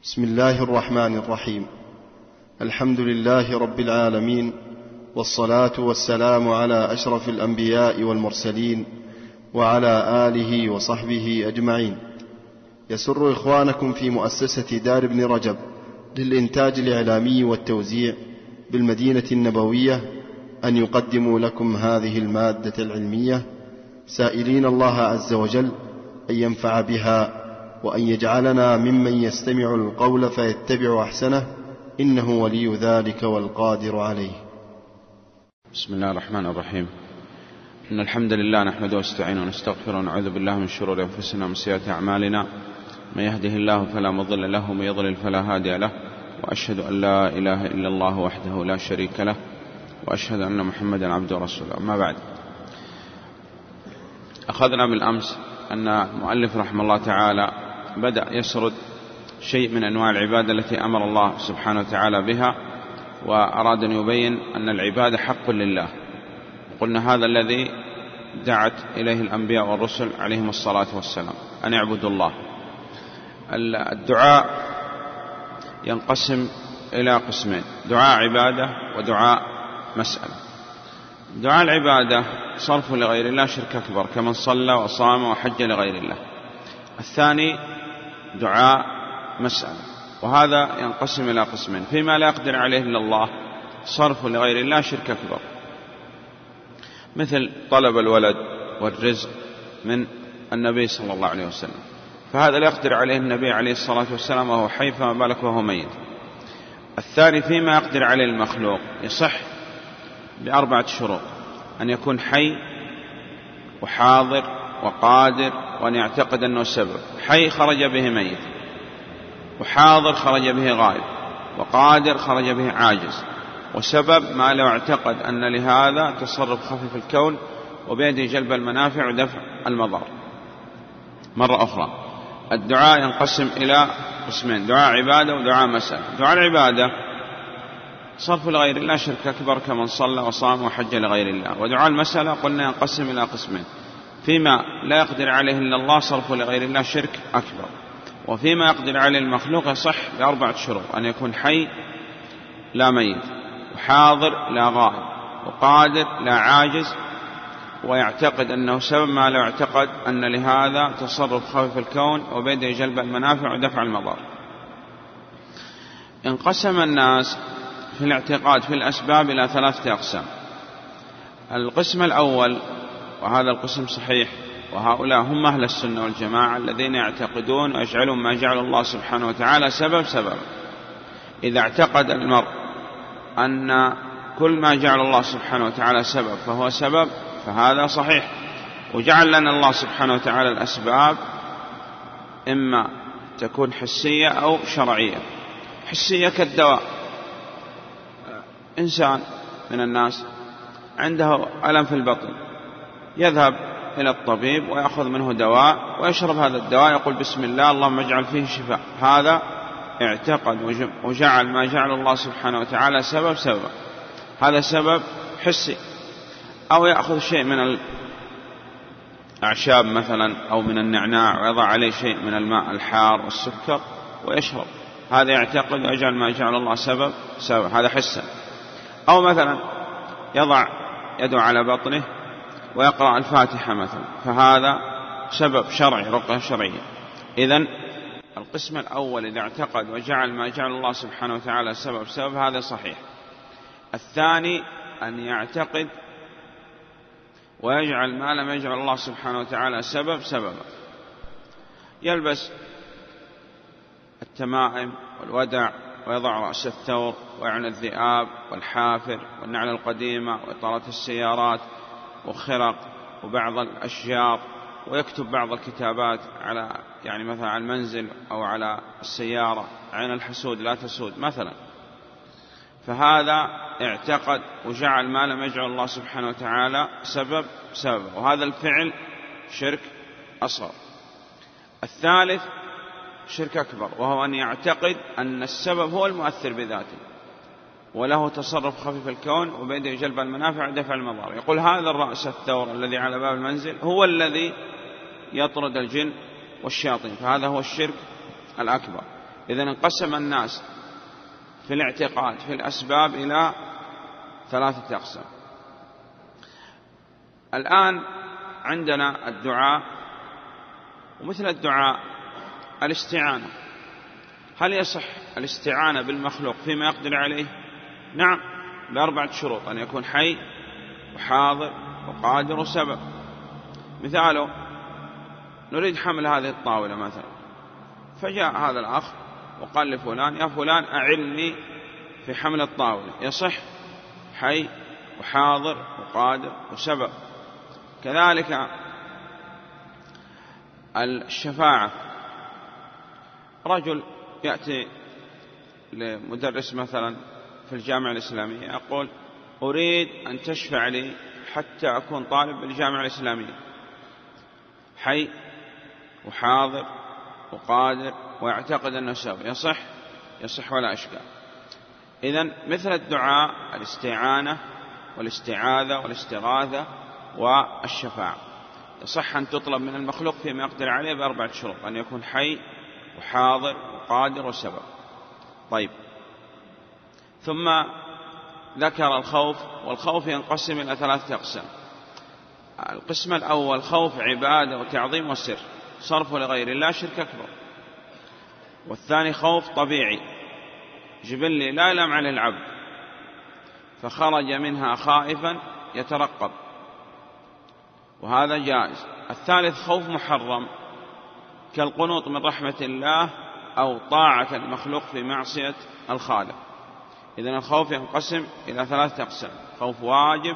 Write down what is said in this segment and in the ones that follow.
بسم الله الرحمن الرحيم. الحمد لله رب العالمين، والصلاة والسلام على أشرف الأنبياء والمرسلين وعلى آله وصحبه أجمعين. يسر إخوانكم في مؤسسة دار ابن رجب للإنتاج الإعلامي والتوزيع بالمدينة النبوية أن يقدموا لكم هذه المادة العلمية، سائلين الله عز وجل أن ينفع بها وأن يجعلنا ممن يستمع القول فيتبع أحسنه، إنه ولي ذلك والقادر عليه. بسم الله الرحمن الرحيم. إن الحمد لله نحمده ونستعينه ونستغفره ونعوذ بالله من شرور أنفسنا ومن سيئات أعمالنا، من يهده الله فلا مضل له ومن يضلل فلا هادي له، وأشهد أن لا إله إلا الله وحده لا شريك له، وأشهد أن محمدا عبده ورسوله. أما بعد، أخذنا بالأمس أن المؤلف رحمه الله تعالى بدأ يسرد شيء من أنواع العبادة التي أمر الله سبحانه وتعالى بها، وأراد أن يبين أن العبادة حق لله. قلنا هذا الذي دعت إليه الأنبياء والرسل عليهم الصلاة والسلام، أن يعبدوا الله. الدعاء ينقسم إلى قسمين: دعاء عبادة ودعاء مسألة. دعاء العبادة صرف لغير الله شرك أكبر، كمن صلى وصام وحج لغير الله. الثاني دعاء مسألة، وهذا ينقسم إلى قسمين: فيما لا يقدر عليه إلا الله صرف لغير الله شرك أكبر، مثل طلب الولد والرزق من النبي صلى الله عليه وسلم، فهذا لا يقدر عليه النبي عليه الصلاة والسلام وهو حي، فما بالك وهو ميت. الثاني فيما يقدر عليه المخلوق، يصح ب4 شروط: أن يكون حي وحاضر وقادر، وأن يعتقد أنه سبب. حي خرج به ميت، وحاضر خرج به غائب، وقادر خرج به عاجز، وسبب ما لو اعتقد أن لهذا تصرف خفي في الكون وبيده جلب المنافع ودفع المضار. مرة أخرى، الدعاء ينقسم إلى قسمين: دعاء عبادة ودعاء مسألة. دعاء العبادة صرف لغير الله شرك أكبر، كمن صلى وصام وحج لغير الله. ودعاء المسألة قلنا ينقسم إلى قسمين: فيما لا يقدر عليه إلا الله صرف لغير الله شرك أكبر، وفيما يقدر عليه المخلوق يصح ب4 شروط: أن يكون حي لا ميت، وحاضر لا غائب، وقادر لا عاجز، ويعتقد أنه سبب ما لو اعتقد أن لهذا تصرف خفي في الكون وبيده جلب المنافع ودفع المضار. انقسم الناس في الاعتقاد في الأسباب إلى 3 أقسام. القسم الأول، وهذا القسم صحيح، وهؤلاء هم أهل السنة والجماعة الذين يعتقدون ويجعلون ما جعل الله سبحانه وتعالى سبب. إذا اعتقد المرء أن كل ما جعل الله سبحانه وتعالى سبب فهو سبب، فهذا صحيح. وجعل لنا الله سبحانه وتعالى الأسباب إما تكون حسية أو شرعية. حسية كالدواء: إنسان من الناس عنده ألم في البطن، يذهب إلى الطبيب ويأخذ منه دواء ويشرب هذا الدواء، يقول بسم الله اللهم اجعل فيه شفاء. هذا اعتقد وجعل ما جعل الله سبحانه وتعالى سبب، هذا سبب حسي. أو يأخذ شيء من الأعشاب مثلا أو من النعناع ويضع عليه شيء من الماء الحار والسكر ويشرب، هذا يعتقد ويجعل ما جعل الله سبب، هذا حسا. أو مثلا يضع يده على بطنه ويقرأ الفاتحة مثلا، فهذا سبب شرعي، رقية شرعية. إذن القسم الأول إذا اعتقد وجعل ما جعل الله سبحانه وتعالى سبب، هذا صحيح. الثاني أن يعتقد ويجعل ما لم يجعل الله سبحانه وتعالى سببا، يلبس التمائم والودع ويضع رأس الثور ويعنى الذئاب والحافر والنعل القديمة وإطارات السيارات وخرق وبعض الأشجار، ويكتب بعض الكتابات على مثلا على المنزل أو على السيارة: عين الحسود لا تسود مثلا. فهذا اعتقد وجعل ما لم يجعل الله سبحانه وتعالى سبب، وهذا الفعل شرك أصغر. الثالث شرك أكبر، وهو أن يعتقد أن السبب هو المؤثر بذاته وله تصرف خفي في الكون وبيده جلب المنافع ودفع المضار. يقول هذا الرأس الثور الذي على باب المنزل هو الذي يطرد الجن والشياطين، فهذا هو الشرك الأكبر. إذن انقسم الناس في الاعتقاد في الأسباب إلى 3 أقسام. الآن عندنا الدعاء، ومثل الدعاء الاستعانة. هل يصح الاستعانة بالمخلوق فيما يقدر عليه؟ نعم، ب4 شروط: أن يكون حي وحاضر وقادر وسبب. مثاله: نريد حمل هذه الطاولة مثلا، فجاء هذا الأخ وقال لفلان: يا فلان أعني في حمل الطاولة. يصح حي وحاضر وقادر وسبب. كذلك الشفاعة: رجل يأتي لمدرس مثلا في الجامعة الإسلامية يقول: أريد أن تشفع لي حتى أكون طالب بالجامعة الإسلامية. حي وحاضر وقادر ويعتقد أنه سبب. يصح ولا إشكال. إذن مثل الدعاء الاستعانة والاستعاذة والاستغاثة والشفاعة يصح أن تطلب من المخلوق فيما يقدر عليه ب4 شروط: أن يكون حي وحاضر وقادر وسبب. طيب، ثم ذكر الخوف، والخوف ينقسم إلى 3 أقسام. القسم الأول خوف عبادة وتعظيم وسر، صرف لغير الله، شرك أكبر. والثاني خوف طبيعي جبلي لا يلام عليه العبد، فخرج منها خائفا يترقب، وهذا جائز. الثالث خوف محرم كالقنوط من رحمة الله أو طاعة المخلوق في معصية الخالق. إذن الخوف ينقسم إلى 3 أقسام: خوف واجب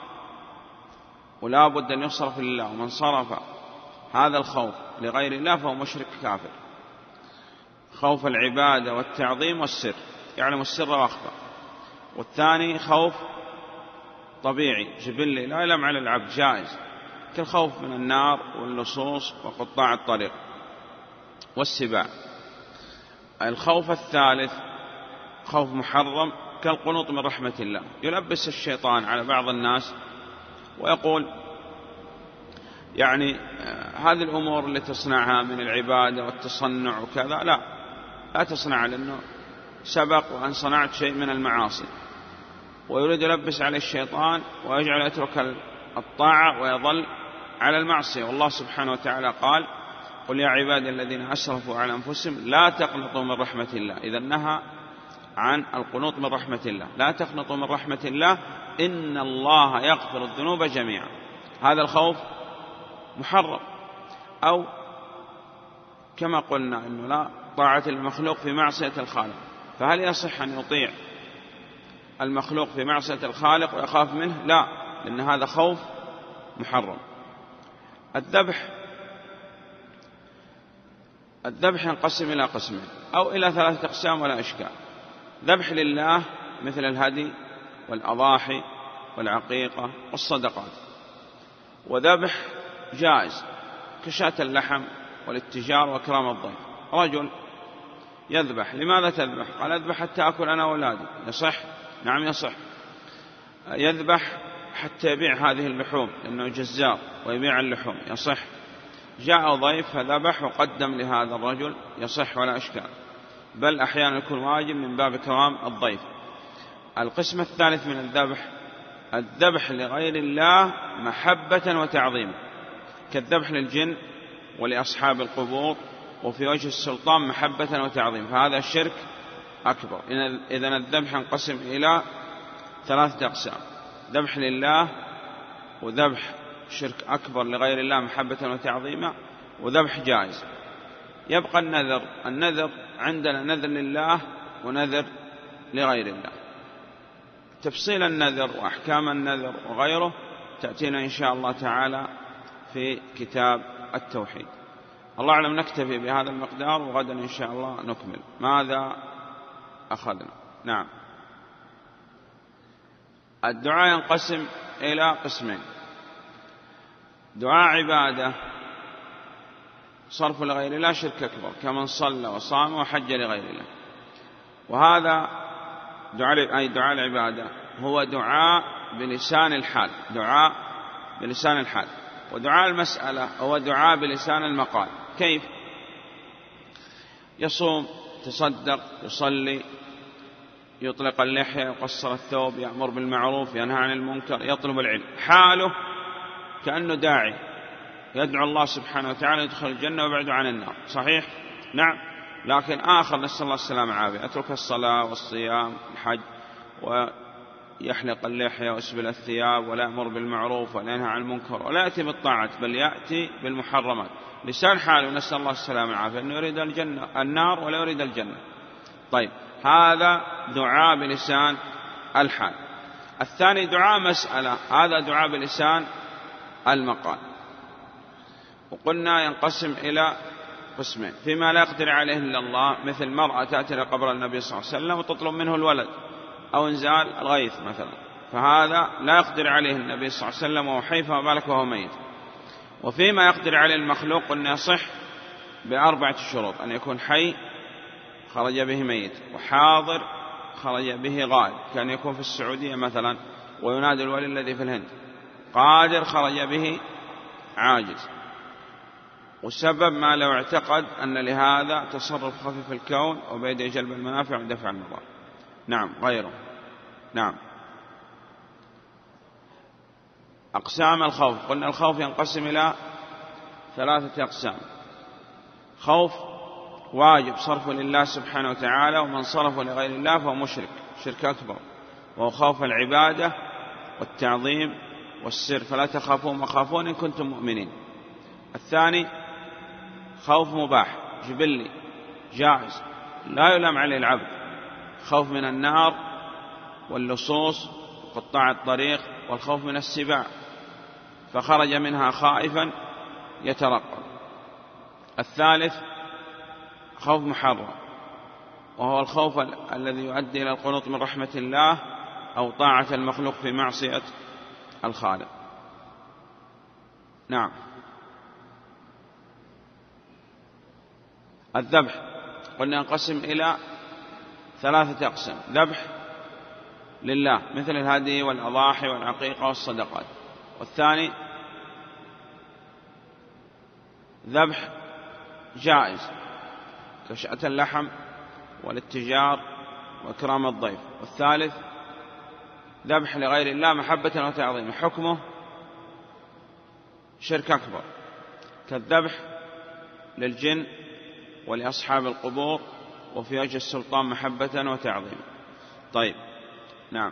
ولا بد أن يصرف لله، ومن صرف هذا الخوف لغير الله فهو مشرك كافر. خوف العبادة والتعظيم والسر، يعلم السر وأخفى. والثاني خوف طبيعي جبلي لا يلام على العبد، جائز، كالخوف من النار واللصوص وقطاع الطريق والسباع. الخوف الثالث خوف محرم كالقنوط من رحمة الله، يلبس الشيطان على بعض الناس ويقول يعني هذه الأمور اللي تصنعها من العبادة والتصنع وكذا لا تصنع، لأنه سبق وأن صنعت شيء من المعاصي، ويريد يلبس على الشيطان ويجعل يترك الطاعة ويظل على المعصية. والله سبحانه وتعالى قال: قل يا عبادي الذين أسرفوا على أنفسهم لا تقنطوا من رحمة الله. إذا نهى عن القنوط من رحمة الله، لا تقنطوا من رحمة الله إن الله يغفر الذنوب جميعا. هذا الخوف محرم. أو كما قلنا إنه لا طاعة المخلوق في معصية الخالق، فهل يصح أن يطيع المخلوق في معصية الخالق ويخاف منه؟ لا، لأن هذا خوف محرم. الذبح ينقسم إلى قسمين أو إلى 3 أقسام ولا إشكال: ذبح لله مثل الهدي والأضاحي والعقيقة والصدقات، وذبح جائز كشاة اللحم والاتجار وإكرام الضيف. رجل يذبح، لماذا تذبح؟ قال: أذبح حتى أكل أنا وأولادي. يصح؟ نعم يصح. يذبح حتى يبيع هذه اللحوم لأنه جزار ويبيع اللحوم. يصح. جاء ضيف فذبح وقدم لهذا الرجل. يصح ولا إشكال، بل أحيانا يكون واجب من باب إكرام الضيف. القسم الثالث من الذبح لغير الله محبة وتعظيم، كالذبح للجن ولأصحاب القبور وفي وجه السلطان محبة وتعظيم، فهذا الشرك أكبر. إذن الذبح ينقسم إلى 3 أقسام: ذبح لله، وذبح شرك أكبر لغير الله محبة وتعظيما، وذبح جائز. يبقى النذر عندنا نذر لله ونذر لغير الله. تفصيل النذر وأحكام النذر وغيره تأتينا إن شاء الله تعالى في كتاب التوحيد. الله أعلم، نكتفي بهذا المقدار، وغدا إن شاء الله نكمل. ماذا أخذنا؟ نعم. الدعاء ينقسم إلى قسمين: دعاء عبادة صرف لغير الله شرك أكبر، كمن صلى وصام وحج لغير الله. وهذا دعاء العبادة هو دعاء بلسان الحال، دعاء بلسان الحال. ودعاء المسألة هو دعاء بلسان المقال. كيف؟ يصوم يتصدق، يصلي، يطلق اللحية، يقصر الثوب، يأمر بالمعروف، ينهى عن المنكر، يطلب العلم، حاله كأنه داعي يدعو الله سبحانه وتعالى يدخل الجنة ويبعد عن النار، صحيح؟ نعم. لكن آخر نسأل الله السلامة والعافية أترك الصلاة والصيام والحج ويحلق اللحية ويسبل الثياب ولا يأمر بالمعروف ولا ينهى عن المنكر ولا يأتي بالطاعة بل يأتي بالمحرمات، لسان حاله نسأل الله السلامة والعافية أنه يريد النار ولا يريد الجنة. طيب، هذا دعاء بلسان الحال. الثاني دعاء مسألة، هذا دعاء بلسان المقال. وقلنا ينقسم إلى قسمين: فيما لا يقدر عليه إلا الله، مثل مرأة تأتي إلى قبر النبي صلى الله عليه وسلم وتطلب منه الولد أو إنزال الغيث مثلا، فهذا لا يقدر عليه النبي صلى الله عليه وسلم وهو حي، فما بالك وهو ميت. وفيما يقدر عليه المخلوق أن يصح ب4 شروط: أن يكون حي خرج به ميت، وحاضر خرج به غائب، كان يكون في السعودية مثلا وينادي الولي الذي في الهند، قادر خرج به عاجز، وسبب ما لو اعتقد أن لهذا تصرف خفيف الكون وبيده جلب المنافع ودفع المضار. نعم، غيره. نعم. أقسام الخوف، قلنا الخوف ينقسم إلى 3 أقسام: خوف واجب صرفه لله سبحانه وتعالى، ومن صرفه لغير الله فهو مشرك، شرك أكبر، وهو خوف العبادة والتعظيم والسر، فلا تخافون وخافون إن كنتم مؤمنين. الثاني خوف مباح جبلي جائز لا يلام عليه العبد، خوف من النار واللصوص وقطاع الطريق، والخوف من السباع فخرج منها خائفا يترقب. الثالث خوف محرم، وهو الخوف الذي يؤدي إلى القنوط من رحمة الله أو طاعة المخلوق في معصية الخالق. نعم. الذبح قلنا ينقسم إلى 3 أقسام: ذبح لله مثل الهدي والأضاحي والعقيقة والصدقات، والثاني ذبح جائز كشأة اللحم والاتجار وإكرام الضيف، والثالث ذبح لغير الله محبة وتعظيم، حكمه شرك أكبر كالذبح للجن ولأصحاب القبور وفي وجه السلطان محبة وتعظيم. طيب، نعم.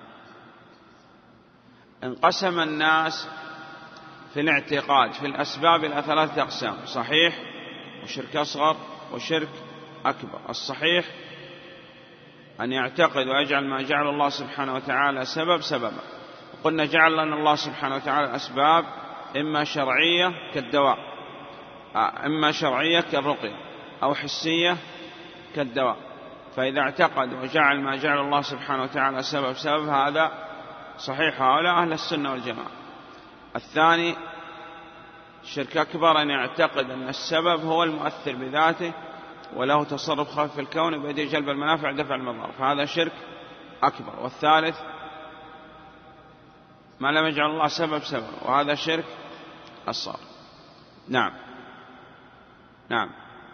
انقسم الناس في الاعتقاد في الأسباب إلى 3 أقسام: صحيح وشرك أصغر وشرك أكبر. الصحيح أن يعتقد ويجعل ما جعل الله سبحانه وتعالى سبب سببا، وقلنا جعل لنا الله سبحانه وتعالى أسباب إما شرعية كالدواء، إما شرعية كالرقية، أو حسية كالدواء، فإذا اعتقد وجعل ما جعل الله سبحانه وتعالى سبب هذا صحيح، هؤلاء أهل السنة والجماعة. الثاني شرك أكبر، أن يعتقد أن السبب هو المؤثر بذاته وله تصرف خفي في الكون بيده جلب المنافع ودفع المضار، فهذا شرك أكبر. والثالث ما لم يجعل الله سبب وهذا شرك أصغر. نعم. نعم.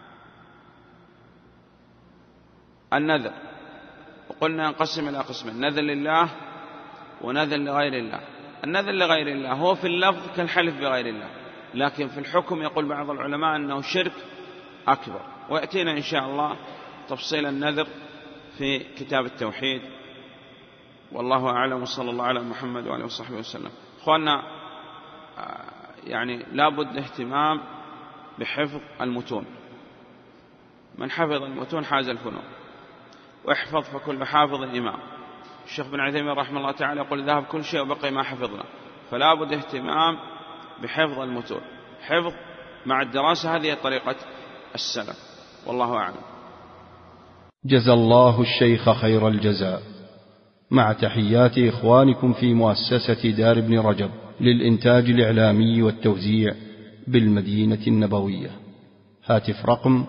النذر وقلنا ينقسم إلى قسمين: نذر لله ونذر لغير الله. النذر لغير الله هو في اللفظ كالحلف بغير الله، لكن في الحكم يقول بعض العلماء أنه شرك أكبر، ويأتينا إن شاء الله تفصيل النذر في كتاب التوحيد، والله أعلم، وصلى الله على محمد وعلى وصحبه وسلم. أخواننا، يعني لابد اهتمام بحفظ المتون، من حفظ المتون حاز الفنون، واحفظ فكل حافظ إمام. الشيخ بن عثيمين رحمه الله تعالى يقول: ذهب كل شيء وبقي ما حفظنا، فلا بد اهتمام بحفظ المتون، حفظ مع الدراسة، هذه طريقة السلف، والله أعلم. جزى الله الشيخ خير الجزاء، مع تحيات إخوانكم في مؤسسة دار ابن رجب للإنتاج الإعلامي والتوزيع بالمدينة النبوية. هاتف رقم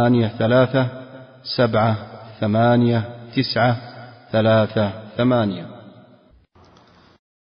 83 7 8 9 3 8.